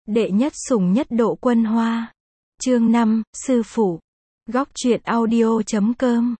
Đệ nhất sủng nhất độ quân hoa. Chương 5, sư phụ. Góc truyện audio.com.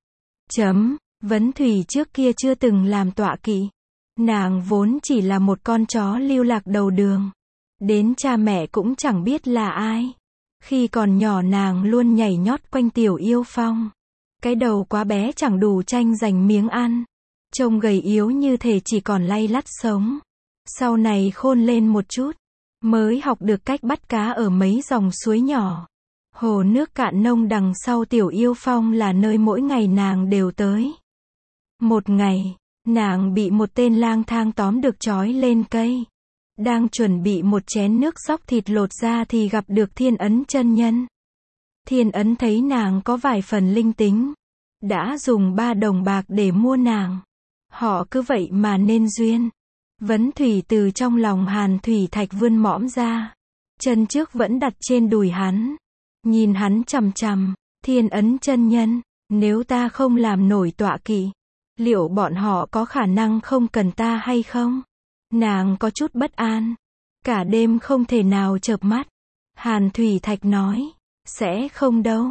Vấn Thủy trước kia chưa từng làm tọa kỵ. Nàng vốn chỉ là một con chó lưu lạc đầu đường. Đến cha mẹ cũng chẳng biết là ai. Khi còn nhỏ nàng luôn nhảy nhót quanh Tiểu Yêu Phong. Cái đầu quá bé chẳng đủ tranh giành miếng ăn. Trông gầy yếu như thể chỉ còn lay lắt sống. Sau này khôn lên một chút, mới học được cách bắt cá ở mấy dòng suối nhỏ. Hồ nước cạn nông đằng sau Tiểu Yêu Phong là nơi mỗi ngày nàng đều tới. Một ngày, nàng bị một tên lang thang tóm được trói lên cây. Đang chuẩn bị một chén nước sóc thịt lột ra thì gặp được Thiên Ấn chân nhân. Thiên Ấn thấy nàng có vài phần linh tính, đã dùng 3 đồng bạc để mua nàng. Họ cứ vậy mà nên duyên. Vấn Thủy từ trong lòng Hàn Thủy Thạch vươn mõm ra. Chân trước vẫn đặt trên đùi hắn. Nhìn hắn chằm chằm. Thiên Ấn chân nhân, nếu ta không làm nổi tọa kỵ, liệu bọn họ có khả năng không cần ta hay không? Nàng có chút bất an. Cả đêm không thể nào chợp mắt. Hàn Thủy Thạch nói, sẽ không đâu.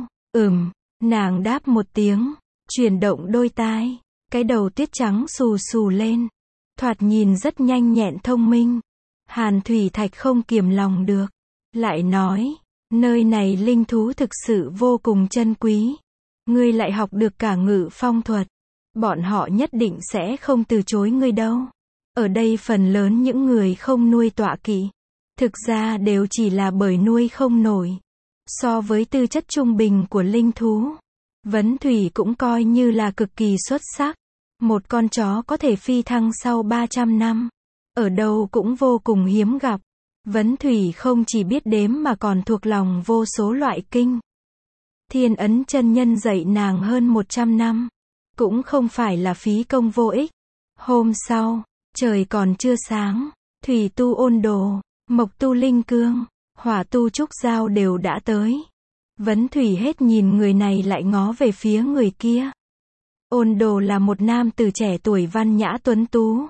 Nàng đáp một tiếng, chuyển động đôi tai. Cái đầu tuyết trắng xù xù lên. Thoạt nhìn rất nhanh nhẹn thông minh. Hàn Thủy Thạch không kiềm lòng được. Lại nói, nơi này linh thú thực sự vô cùng chân quý. Ngươi lại học được cả ngự phong thuật. Bọn họ nhất định sẽ không từ chối ngươi đâu. Ở đây phần lớn những người không nuôi tọa kỵ, thực ra đều chỉ là bởi nuôi không nổi. So với tư chất trung bình của linh thú, Vấn Thủy cũng coi như là cực kỳ xuất sắc. Một con chó có thể phi thăng sau 300 năm. Ở đâu cũng vô cùng hiếm gặp. Vấn Thủy không chỉ biết đếm mà còn thuộc lòng vô số loại kinh. Thiên Ấn chân nhân dạy nàng hơn 100 năm. Cũng không phải là phí công vô ích. Hôm sau, trời còn chưa sáng. Thủy tu Ôn Đồ, Mộc tu Linh Cương, Hỏa tu Trúc Giao đều đã tới. Vấn Thủy hết nhìn người này lại ngó về phía người kia. Ôn Đồ là một nam tử trẻ tuổi văn nhã tuấn tú.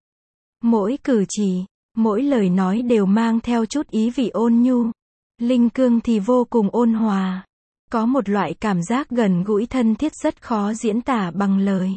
Mỗi cử chỉ, mỗi lời nói đều mang theo chút ý vị ôn nhu. Linh Cương thì vô cùng ôn hòa. Có một loại cảm giác gần gũi thân thiết rất khó diễn tả bằng lời.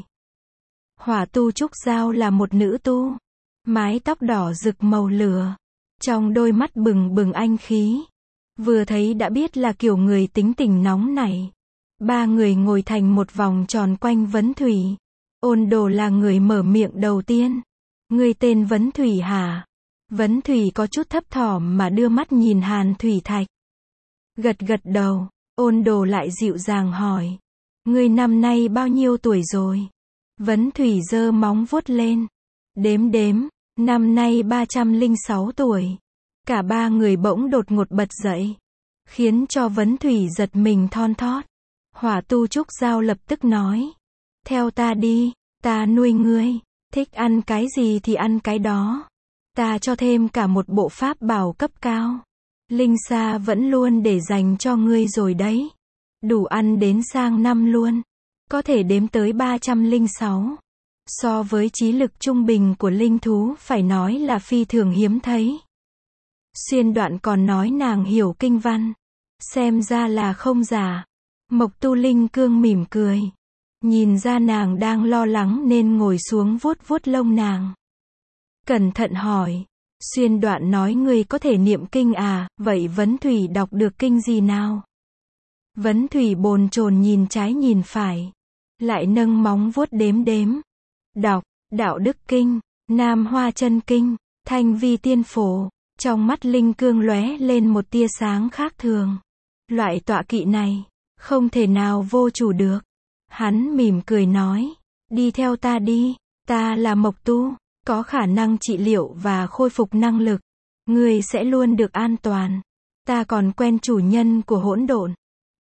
Hỏa tu Trúc Giao là một nữ tu. Mái tóc đỏ rực màu lửa. Trong đôi mắt bừng bừng anh khí. Vừa thấy đã biết là kiểu người tính tình nóng nảy. 3 người ngồi thành một vòng tròn quanh Vấn Thủy. Ôn Đồ là người mở miệng đầu tiên. Ngươi tên Vấn Thủy hả? Vấn Thủy có chút thấp thỏm mà đưa mắt nhìn Hàn Thủy Thạch. Gật gật đầu. Ôn Đồ lại dịu dàng hỏi. Ngươi năm nay bao nhiêu tuổi rồi? Vấn Thủy giơ móng vuốt lên. Đếm, năm nay 306 tuổi. Cả 3 người bỗng đột ngột bật dậy. Khiến cho Vấn Thủy giật mình thon thót. Hỏa tu Trúc Giao lập tức nói. Theo ta đi, ta nuôi ngươi. Thích ăn cái gì thì ăn cái đó. Ta cho thêm cả một bộ pháp bảo cấp cao. Linh Sa vẫn luôn để dành cho ngươi rồi đấy. Đủ ăn đến sang năm luôn. Có thể đếm tới 306. So với trí lực trung bình của linh thú phải nói là phi thường hiếm thấy. Xuyên Đoạn còn nói nàng hiểu kinh văn. Xem ra là không giả. Mộc tu Linh Cương mỉm cười. Nhìn ra nàng đang lo lắng nên ngồi xuống vuốt vuốt lông nàng. Cẩn thận hỏi. Xuyên Đoạn nói ngươi có thể niệm kinh à, vậy Vấn Thủy đọc được kinh gì nào? Vấn Thủy bồn chồn nhìn trái nhìn phải. Lại nâng móng vuốt đếm. Đọc, Đạo Đức Kinh, Nam Hoa Chân Kinh, Thanh Vi Tiên Phổ. Trong mắt Linh Cương lóe lên một tia sáng khác thường. Loại tọa kỵ này, không thể nào vô chủ được. Hắn mỉm cười nói. Đi theo ta đi, ta là Mộc tu, có khả năng trị liệu và khôi phục năng lực. Ngươi sẽ luôn được an toàn. Ta còn quen chủ nhân của hỗn độn.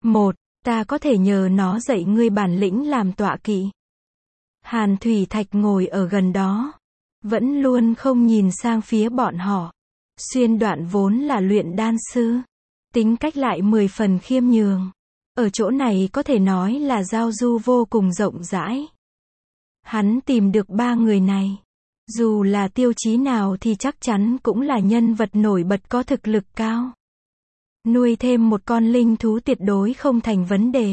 Ta có thể nhờ nó dạy ngươi bản lĩnh làm tọa kỵ. Hàn Thủy Thạch ngồi ở gần đó. Vẫn luôn không nhìn sang phía bọn họ. Xuyên Đoạn vốn là luyện đan sư. Tính cách lại 10 phần khiêm nhường. Ở chỗ này có thể nói là giao du vô cùng rộng rãi. Hắn tìm được 3 người này. Dù là tiêu chí nào thì chắc chắn cũng là nhân vật nổi bật có thực lực cao. Nuôi thêm một con linh thú tuyệt đối không thành vấn đề.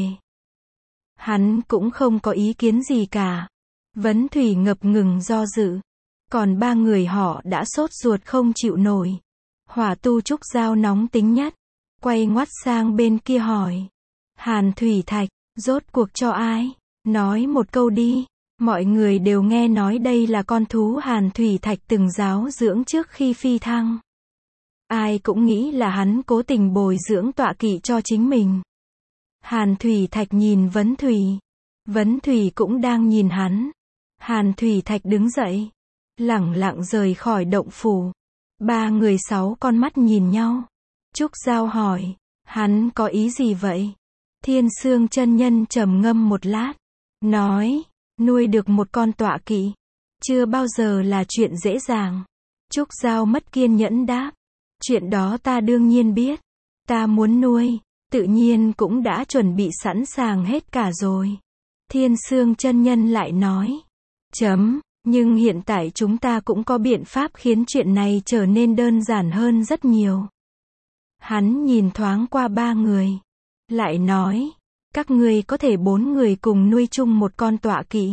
Hắn cũng không có ý kiến gì cả. Vấn Thủy ngập ngừng do dự. Còn ba người họ đã sốt ruột không chịu nổi. Hỏa tu Trúc Giao nóng tính nhất. Quay ngoắt sang bên kia hỏi. Hàn Thủy Thạch, rốt cuộc cho ai? Nói một câu đi. Mọi người đều nghe nói đây là con thú Hàn Thủy Thạch từng giáo dưỡng trước khi phi thăng. Ai cũng nghĩ là hắn cố tình bồi dưỡng tọa kỵ cho chính mình. Hàn Thủy Thạch nhìn Vấn Thủy. Vấn Thủy cũng đang nhìn hắn. Hàn Thủy Thạch đứng dậy. Lẳng lặng rời khỏi động phủ. Ba người sáu con mắt nhìn nhau. Trúc Giao hỏi. Hắn có ý gì vậy? Thiên Sương chân nhân trầm ngâm một lát. Nói. Nuôi được một con tọa kỵ. Chưa bao giờ là chuyện dễ dàng. Trúc Giao mất kiên nhẫn đáp. Chuyện đó ta đương nhiên biết. Ta muốn nuôi. Tự nhiên cũng đã chuẩn bị sẵn sàng hết cả rồi. Thiên Sương chân nhân lại nói. Nhưng hiện tại chúng ta cũng có biện pháp khiến chuyện này trở nên đơn giản hơn rất nhiều. Hắn nhìn thoáng qua ba người. Lại nói. Các ngươi có thể 4 người cùng nuôi chung một con tọa kỵ.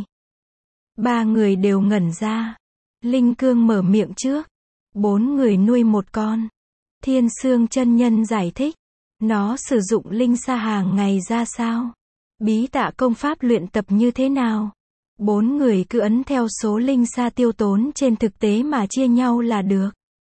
Ba người đều ngẩn ra. Linh Cương mở miệng trước. 4 người nuôi một con. Thiên Sương chân nhân giải thích. Nó sử dụng linh sa hàng ngày ra sao? Bí tạ công pháp luyện tập như thế nào? 4 người cứ ấn theo số linh sa tiêu tốn trên thực tế mà chia nhau là được.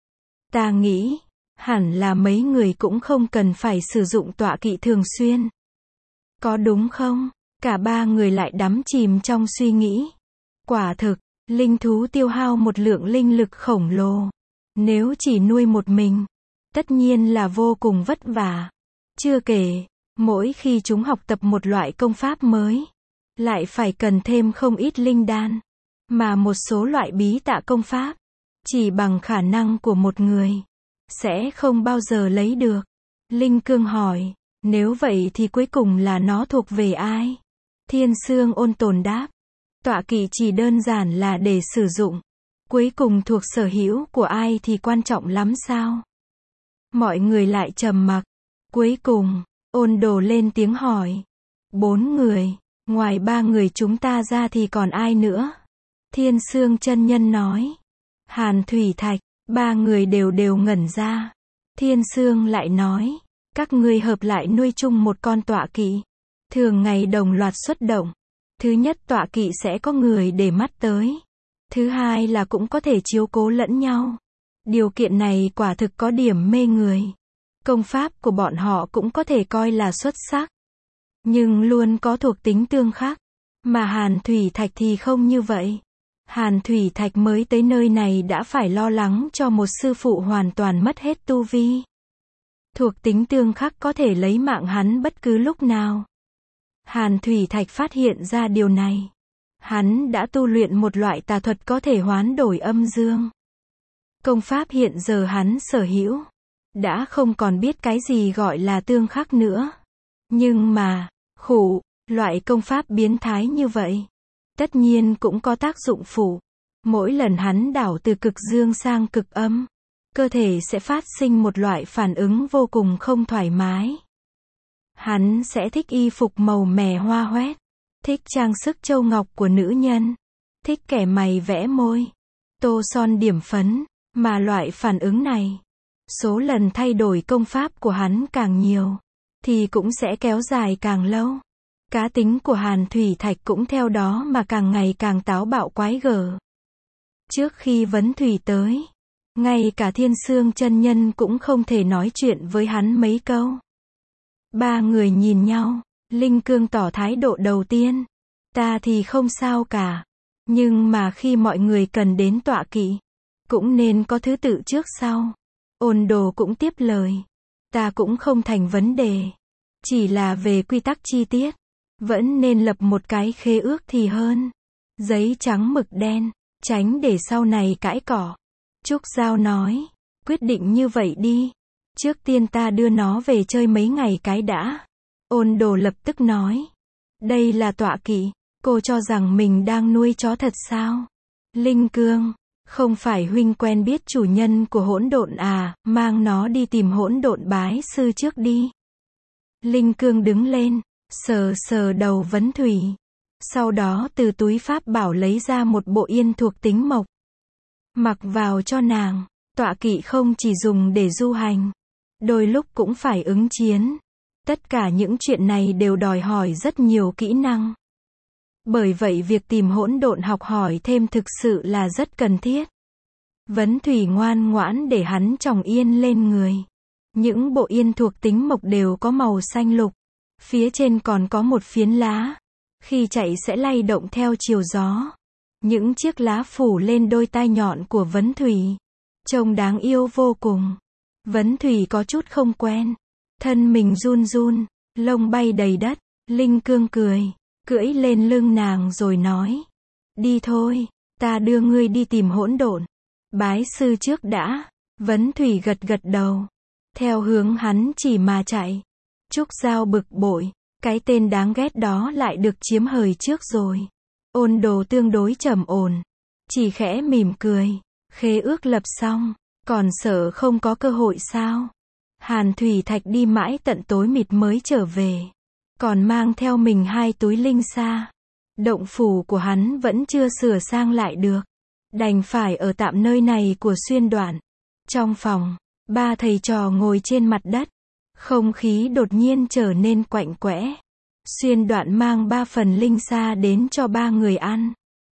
Ta nghĩ, hẳn là mấy người cũng không cần phải sử dụng tọa kỵ thường xuyên. Có đúng không? Cả ba người lại đắm chìm trong suy nghĩ. Quả thực, linh thú tiêu hao một lượng linh lực khổng lồ. Nếu chỉ nuôi một mình, tất nhiên là vô cùng vất vả. Chưa kể, mỗi khi chúng học tập một loại công pháp mới, lại phải cần thêm không ít linh đan. Mà một số loại bí tạ công pháp, chỉ bằng khả năng của một người, sẽ không bao giờ lấy được. Linh Cương hỏi, nếu vậy thì cuối cùng là nó thuộc về ai? Thiên Sương ôn tồn đáp, tọa kỵ chỉ đơn giản là để sử dụng. Cuối cùng thuộc sở hữu của ai thì quan trọng lắm sao? Mọi người lại trầm mặc. Cuối cùng, Ôn Đồ lên tiếng hỏi. 4 người, ngoài 3 người chúng ta ra thì còn ai nữa? Thiên Sương chân nhân nói. Hàn Thủy Thạch, 3 người đều ngẩn ra. Thiên Sương lại nói. Các ngươi hợp lại nuôi chung một con tọa kỵ. Thường ngày đồng loạt xuất động. Thứ nhất tọa kỵ sẽ có người để mắt tới. Thứ hai là cũng có thể chiếu cố lẫn nhau. Điều kiện này quả thực có điểm mê người. Công pháp của bọn họ cũng có thể coi là xuất sắc. Nhưng luôn có thuộc tính tương khắc. Mà Hàn Thủy Thạch thì không như vậy. Hàn Thủy Thạch mới tới nơi này đã phải lo lắng cho một sư phụ hoàn toàn mất hết tu vi. Thuộc tính tương khắc có thể lấy mạng hắn bất cứ lúc nào. Hàn Thủy Thạch phát hiện ra điều này. Hắn đã tu luyện một loại tà thuật có thể hoán đổi âm dương. Công pháp hiện giờ hắn sở hữu. Đã không còn biết cái gì gọi là tương khắc nữa. Nhưng mà, loại công pháp biến thái như vậy. Tất nhiên cũng có tác dụng phụ. Mỗi lần hắn đảo từ cực dương sang cực âm. Cơ thể sẽ phát sinh một loại phản ứng vô cùng không thoải mái. Hắn sẽ thích y phục màu mè hoa hoét. Thích trang sức châu ngọc của nữ nhân. Thích kẻ mày vẽ môi. Tô son điểm phấn. Mà loại phản ứng này, số lần thay đổi công pháp của hắn càng nhiều, thì cũng sẽ kéo dài càng lâu. Cá tính của Hàn Thủy Thạch cũng theo đó mà càng ngày càng táo bạo quái gở. Trước khi Vấn Thủy tới, ngay cả Thiên Sương chân nhân cũng không thể nói chuyện với hắn mấy câu. Ba người nhìn nhau, Linh Cương tỏ thái độ đầu tiên. Ta thì không sao cả. Nhưng mà khi mọi người cần đến tọa kỵ, cũng nên có thứ tự trước sau. Ôn Đồ cũng tiếp lời. Ta cũng không thành vấn đề. Chỉ là về quy tắc chi tiết. Vẫn nên lập một cái khế ước thì hơn. Giấy trắng mực đen. Tránh để sau này cãi cỏ. Trúc Giao nói. Quyết định như vậy đi. Trước tiên ta đưa nó về chơi mấy ngày cái đã. Ôn Đồ lập tức nói. Đây là tọa kỵ. Cô cho rằng mình đang nuôi chó thật sao? Linh Cương. Không phải huynh quen biết chủ nhân của hỗn độn à, mang nó đi tìm hỗn độn bái sư trước đi. Linh Cương đứng lên, sờ sờ đầu Vấn Thủy. Sau đó từ túi pháp bảo lấy ra một bộ yên thuộc tính mộc. Mặc vào cho nàng, tọa kỵ không chỉ dùng để du hành. Đôi lúc cũng phải ứng chiến. Tất cả những chuyện này đều đòi hỏi rất nhiều kỹ năng. Bởi vậy việc tìm hỗn độn học hỏi thêm thực sự là rất cần thiết. Vấn Thủy ngoan ngoãn để hắn tròng yên lên người. Những bộ yên thuộc tính mộc đều có màu xanh lục. Phía trên còn có một phiến lá. Khi chạy sẽ lay động theo chiều gió. Những chiếc lá phủ lên đôi tai nhọn của Vấn Thủy. Trông đáng yêu vô cùng. Vấn Thủy có chút không quen. Thân mình run run, lông bay đầy đất. Linh Cương cười, cưỡi lên lưng nàng rồi nói. Đi thôi, ta đưa ngươi đi tìm hỗn độn. Bái sư trước đã. Vấn Thủy gật gật đầu. Theo hướng hắn chỉ mà chạy. Trúc Giao bực bội. Cái tên đáng ghét đó lại được chiếm hời trước rồi. Ôn Đồ tương đối trầm ổn. Chỉ khẽ mỉm cười. Khế ước lập xong. Còn sợ không có cơ hội sao? Hàn Thủy Thạch đi mãi tận tối mịt mới trở về. Còn mang theo mình 2 túi linh sa. Động phủ của hắn vẫn chưa sửa sang lại được. Đành phải ở tạm nơi này của Xuyên Đoạn. Trong phòng, 3 thầy trò ngồi trên mặt đất. Không khí đột nhiên trở nên quạnh quẽ. Xuyên Đoạn mang 3 phần linh sa đến cho 3 người ăn.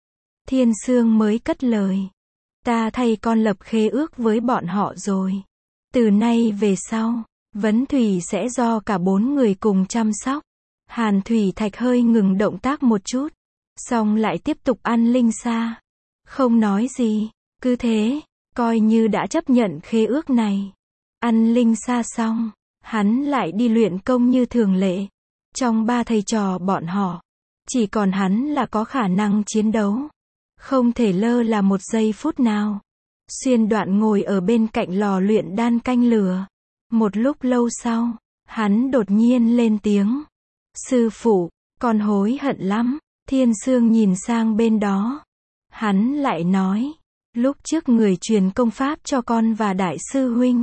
Thiên Sương mới cất lời. Ta thay con lập khế ước với bọn họ rồi. Từ nay về sau, Vấn Thủy sẽ do cả 4 người cùng chăm sóc. Hàn Thủy Thạch hơi ngừng động tác một chút. Xong lại tiếp tục ăn linh sa. Không nói gì. Cứ thế, coi như đã chấp nhận khế ước này. Ăn linh sa xong, hắn lại đi luyện công như thường lệ. Trong 3 thầy trò bọn họ, chỉ còn hắn là có khả năng chiến đấu. Không thể lơ là một giây phút nào. Xuyên Đoạn ngồi ở bên cạnh lò luyện đan canh lửa. Một lúc lâu sau, hắn đột nhiên lên tiếng. Sư phụ, con hối hận lắm. Thiên Sương nhìn sang bên đó. Hắn lại nói. Lúc trước người truyền công pháp cho con và đại sư huynh.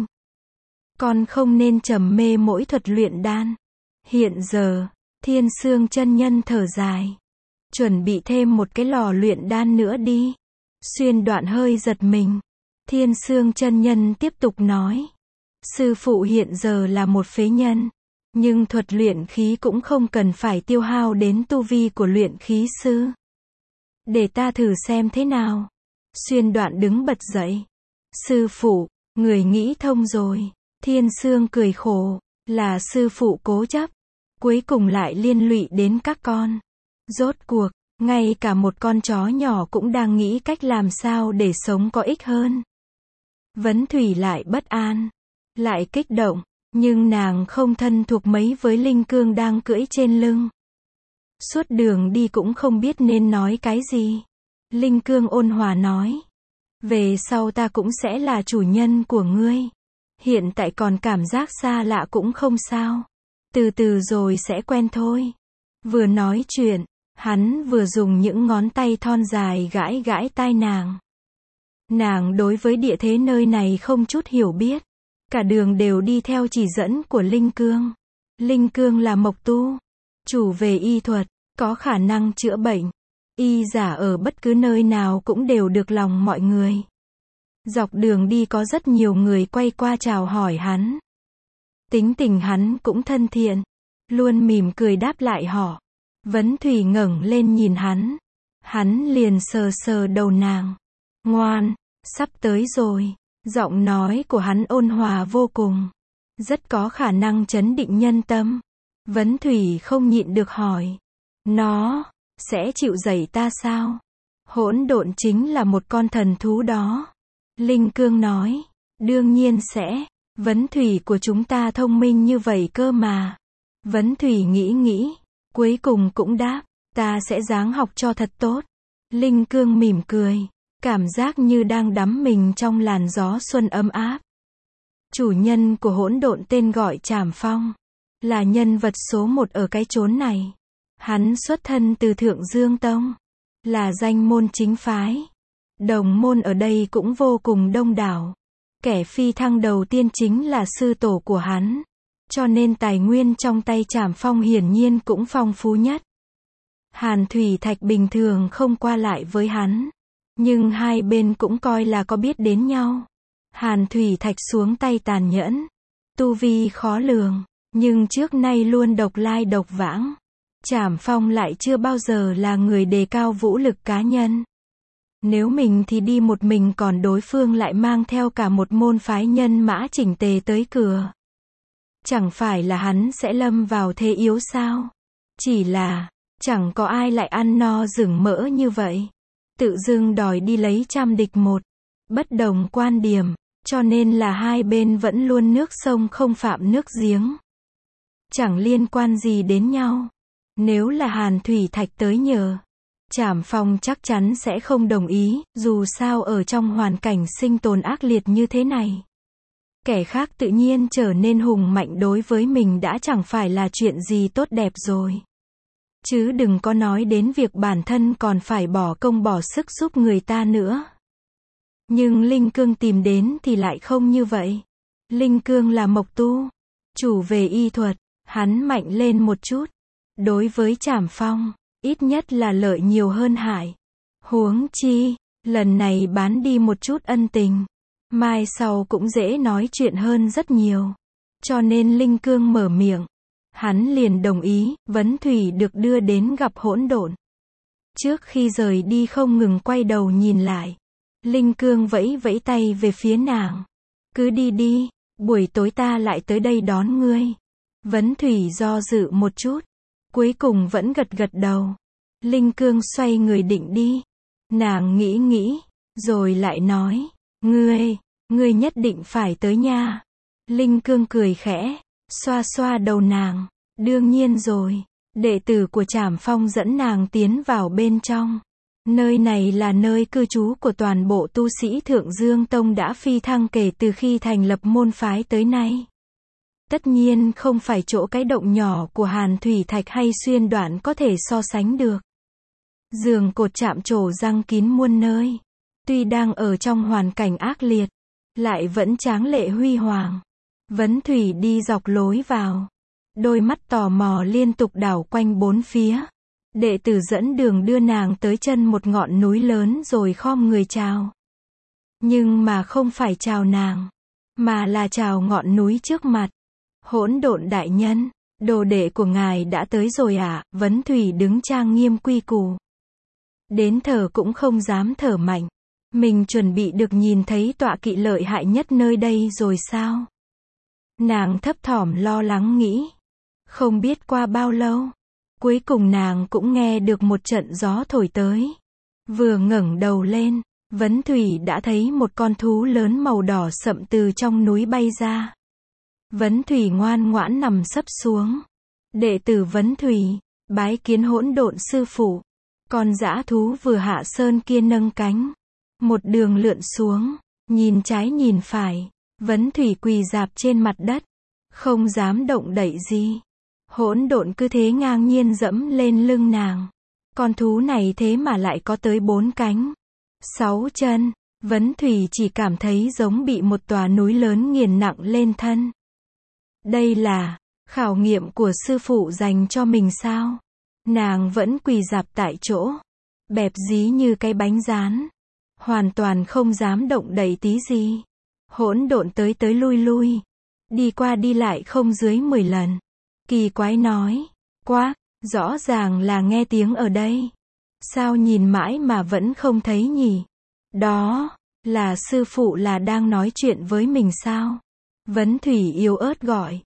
Con không nên trầm mê mỗi thuật luyện đan. Hiện giờ, Thiên Sương chân nhân thở dài. Chuẩn bị thêm một cái lò luyện đan nữa đi. Xuyên Đoạn hơi giật mình. Thiên Sương chân nhân tiếp tục nói. Sư phụ hiện giờ là một phế nhân. Nhưng thuật luyện khí cũng không cần phải tiêu hao đến tu vi của luyện khí sư. Để ta thử xem thế nào. Xuyên Đoạn đứng bật dậy. Sư phụ, người nghĩ thông rồi. Thiên Sương cười khổ. Là sư phụ cố chấp. Cuối cùng lại liên lụy đến các con. Rốt cuộc, ngay cả một con chó nhỏ cũng đang nghĩ cách làm sao để sống có ích hơn. Vấn Thủy lại bất an. Lại kích động. Nhưng nàng không thân thuộc mấy với Linh Cương đang cưỡi trên lưng. Suốt đường đi cũng không biết nên nói cái gì. Linh Cương ôn hòa nói. Về sau ta cũng sẽ là chủ nhân của ngươi. Hiện tại còn cảm giác xa lạ cũng không sao. Từ từ rồi sẽ quen thôi. Vừa nói chuyện, hắn vừa dùng những ngón tay thon dài gãi gãi tai nàng. Nàng đối với địa thế nơi này không chút hiểu biết. Cả đường đều đi theo chỉ dẫn của Linh Cương. Linh Cương là mộc tu. Chủ về y thuật, có khả năng chữa bệnh. Y giả ở bất cứ nơi nào cũng đều được lòng mọi người. Dọc đường đi có rất nhiều người quay qua chào hỏi hắn. Tính tình hắn cũng thân thiện. Luôn mỉm cười đáp lại họ. Vấn Thủy ngẩng lên nhìn hắn. Hắn liền sờ sờ đầu nàng. Ngoan, sắp tới rồi. Giọng nói của hắn ôn hòa vô cùng. Rất có khả năng trấn định nhân tâm. Vấn Thủy không nhịn được hỏi. Nó sẽ chịu dạy ta sao? Hỗn độn chính là một con thần thú đó. Linh Cương nói. Đương nhiên sẽ. Vấn Thủy của chúng ta thông minh như vậy cơ mà. Vấn Thủy nghĩ. Cuối cùng cũng đáp. Ta sẽ ráng học cho thật tốt. Linh Cương mỉm cười. Cảm giác như đang đắm mình trong làn gió xuân ấm áp. Chủ nhân của hỗn độn tên gọi Trảm Phong. Là nhân vật số 1 ở cái chốn này. Hắn xuất thân từ Thượng Dương Tông. Là danh môn chính phái. Đồng môn ở đây cũng vô cùng đông đảo. Kẻ phi thăng đầu tiên chính là sư tổ của hắn. Cho nên tài nguyên trong tay Trảm Phong hiển nhiên cũng phong phú nhất. Hàn Thủy Thạch bình thường không qua lại với hắn. Nhưng hai bên cũng coi là có biết đến nhau. Hàn Thủy Thạch xuống tay tàn nhẫn. Tu vi khó lường. Nhưng trước nay luôn độc lai độc vãng. Trảm Phong lại chưa bao giờ là người đề cao vũ lực cá nhân. Nếu mình thì đi một mình còn đối phương lại mang theo cả một môn phái nhân mã chỉnh tề tới cửa. Chẳng phải là hắn sẽ lâm vào thế yếu sao? Chỉ là, chẳng có ai lại ăn no rừng mỡ như vậy. Tự dưng đòi đi lấy trăm địch một. Bất đồng quan điểm, cho nên là hai bên vẫn luôn nước sông không phạm nước giếng. Chẳng liên quan gì đến nhau. Nếu là Hàn Thủy Thạch tới nhờ, Trảm Phong chắc chắn sẽ không đồng ý, dù sao ở trong hoàn cảnh sinh tồn ác liệt như thế này. Kẻ khác tự nhiên trở nên hùng mạnh đối với mình đã chẳng phải là chuyện gì tốt đẹp rồi. Chứ đừng có nói đến việc bản thân còn phải bỏ công bỏ sức giúp người ta nữa. Nhưng Linh Cương tìm đến thì lại không như vậy. Linh Cương là mộc tu, chủ về y thuật, hắn mạnh lên một chút. Đối với Trảm Phong, ít nhất là lợi nhiều hơn hại. Huống chi, lần này bán đi một chút ân tình. Mai sau cũng dễ nói chuyện hơn rất nhiều. Cho nên Linh Cương mở miệng. Hắn liền đồng ý, Vấn Thủy được đưa đến gặp Hỗn Độn. Trước khi rời đi không ngừng quay đầu nhìn lại. Linh Cương vẫy vẫy tay về phía nàng. Cứ đi đi, buổi tối ta lại tới đây đón ngươi. Vấn Thủy do dự một chút. Cuối cùng vẫn gật gật đầu. Linh Cương xoay người định đi. Nàng nghĩ, rồi lại nói. Ngươi nhất định phải tới nha. Linh Cương cười khẽ, xoa xoa đầu nàng. Đương nhiên rồi. Đệ tử của Trảm Phong dẫn nàng tiến vào bên trong. Nơi này là nơi cư trú của toàn bộ tu sĩ Thượng Dương Tông đã phi thăng kể từ khi thành lập môn phái tới nay. Tất nhiên không phải chỗ cái động nhỏ của Hàn Thủy Thạch hay Xuyên Đoạn có thể so sánh được. Giường cột chạm trổ răng kín muôn nơi. Tuy đang ở trong hoàn cảnh ác liệt, lại vẫn tráng lệ huy hoàng. Vấn Thủy đi dọc lối vào. Đôi mắt tò mò liên tục đảo quanh bốn phía. Đệ tử dẫn đường đưa nàng tới chân một ngọn núi lớn rồi khom người chào. Nhưng mà không phải chào nàng, mà là chào ngọn núi trước mặt. Hỗn Độn đại nhân, đồ đệ của ngài đã tới rồi ạ. Vấn Thủy đứng trang nghiêm quy củ. Đến thở cũng không dám thở mạnh. Mình chuẩn bị được nhìn thấy tọa kỵ lợi hại nhất nơi đây rồi sao? Nàng thấp thỏm lo lắng nghĩ. Không biết qua bao lâu, cuối cùng nàng cũng nghe được một trận gió thổi tới. Vừa ngẩng đầu lên, Vấn Thủy đã thấy một con thú lớn màu đỏ sậm từ trong núi bay ra. Vấn Thủy ngoan ngoãn nằm sấp xuống. Đệ tử Vấn Thủy, bái kiến Hỗn Độn sư phụ. Con dã thú vừa hạ sơn kia nâng cánh. Một đường lượn xuống, nhìn trái nhìn phải. Vấn Thủy quỳ rạp trên mặt đất. Không dám động đậy gì. Hỗn Độn cứ thế ngang nhiên dẫm lên lưng nàng. Con thú này thế mà lại có tới 4 cánh, 6 chân. Vấn Thủy chỉ cảm thấy giống bị một tòa núi lớn nghiền nặng lên thân. Đây là khảo nghiệm của sư phụ dành cho mình sao? Nàng vẫn quỳ rạp tại chỗ, bẹp dí như cái bánh rán, hoàn toàn không dám động đậy tí gì. Hỗn Độn tới tới lui lui, đi qua đi lại không dưới 10 lần. Kỳ quái nói, quá, rõ ràng là nghe tiếng ở đây. Sao nhìn mãi mà vẫn không thấy nhỉ? Đó, là sư phụ là đang nói chuyện với mình sao? Vấn Thủy yếu ớt gọi.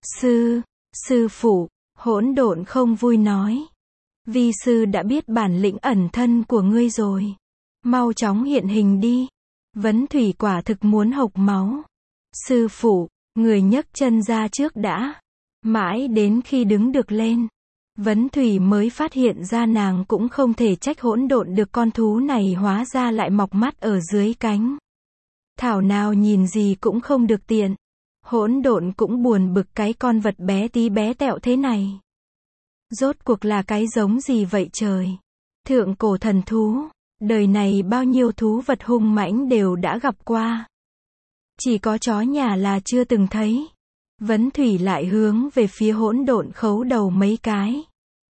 Sư phụ, Hỗn Độn không vui nói. Vi sư đã biết bản lĩnh ẩn thân của ngươi rồi. Mau chóng hiện hình đi. Vấn Thủy quả thực muốn hộc máu. Sư phụ, người nhấc chân ra trước đã. Mãi đến khi đứng được lên, Vấn Thủy mới phát hiện ra nàng cũng không thể trách Hỗn Độn được, con thú này hóa ra lại mọc mắt ở dưới cánh. Thảo nào nhìn gì cũng không được tiện. Hỗn Độn cũng buồn bực cái con vật bé tí bé tẹo thế này. Rốt cuộc là cái giống gì vậy trời? Thượng cổ thần thú, Đời này bao nhiêu thú vật hung mãnh đều đã gặp qua. Chỉ có chó nhà là chưa từng thấy. Vấn Thủy lại hướng về phía hỗn độn khấu đầu mấy cái.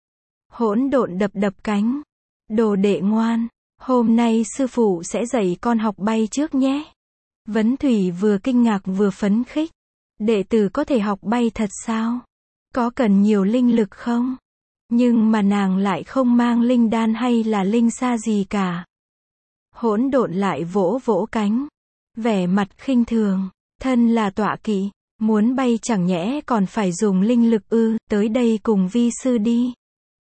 Hỗn độn đập đập cánh. Đồ đệ ngoan, hôm nay sư phụ sẽ dạy con học bay trước nhé. Vấn Thủy vừa kinh ngạc vừa phấn khích. Đệ tử có thể học bay thật sao? Có cần nhiều linh lực không? Nhưng mà nàng lại không mang linh đan hay là linh sa gì cả. Hỗn độn lại vỗ vỗ cánh. Vẻ mặt khinh thường. Thân là tọa kỵ. Muốn bay chẳng nhẽ còn phải dùng linh lực ư, tới đây cùng vi sư đi.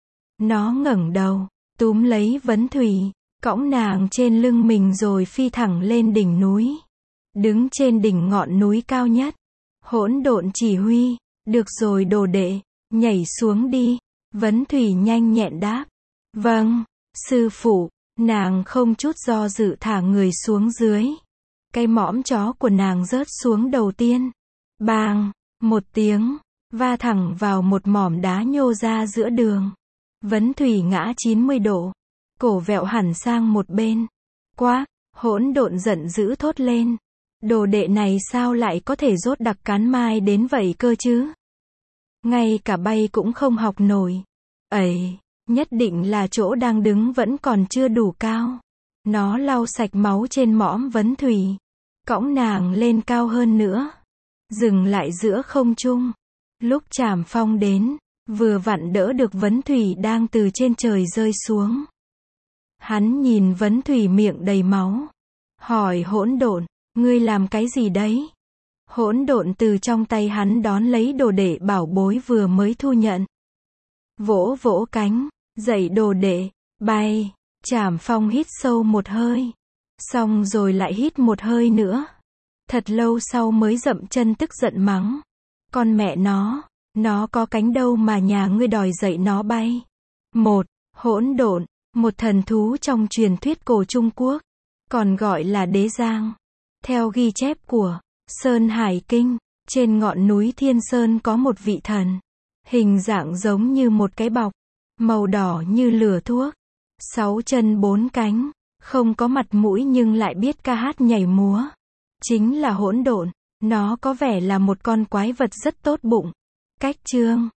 Nó ngẩng đầu, túm lấy Vấn Thủy, cõng nàng trên lưng mình rồi phi thẳng lên đỉnh núi. Đứng trên đỉnh ngọn núi cao nhất. Hỗn độn chỉ huy, được rồi đồ đệ, nhảy xuống đi. Vấn Thủy nhanh nhẹn đáp. Vâng, sư phụ, nàng không chút do dự thả người xuống dưới. Cái mõm chó của nàng rớt xuống đầu tiên. Bang, một tiếng, va thẳng vào một mỏm đá nhô ra giữa đường. Vấn Thủy ngã 90 độ, cổ vẹo hẳn sang một bên. Quá, hỗn độn giận dữ thốt lên. Đồ đệ này sao lại có thể dốt đặc cán mai đến vậy cơ chứ? Ngay cả bay cũng không học nổi. Ấy, nhất định là chỗ đang đứng vẫn còn chưa đủ cao. Nó lau sạch máu trên mõm Vấn Thủy, cõng nàng lên cao hơn nữa. Dừng lại giữa không trung. Lúc Trảm Phong đến, vừa vặn đỡ được Vấn Thủy đang từ trên trời rơi xuống. Hắn nhìn Vấn Thủy miệng đầy máu. Hỏi hỗn độn, ngươi làm cái gì đấy? Hỗn độn từ trong tay hắn đón lấy đồ đệ bảo bối vừa mới thu nhận. Vỗ vỗ cánh, dạy đồ đệ, bay. Trảm Phong hít sâu một hơi. Xong rồi lại hít một hơi nữa. Thật lâu sau mới dậm chân tức giận mắng. Con mẹ nó có cánh đâu mà nhà ngươi đòi dạy nó bay. Hỗn độn, một thần thú trong truyền thuyết cổ Trung Quốc, còn gọi là đế giang. Theo ghi chép của Sơn Hải Kinh, trên ngọn núi Thiên Sơn có một vị thần, hình dạng giống như một cái bọc, màu đỏ như lửa thuốc, 6 chân 4 cánh, không có mặt mũi nhưng lại biết ca hát nhảy múa. Chính là hỗn độn. Nó có vẻ là một con quái vật rất tốt bụng. Cách chương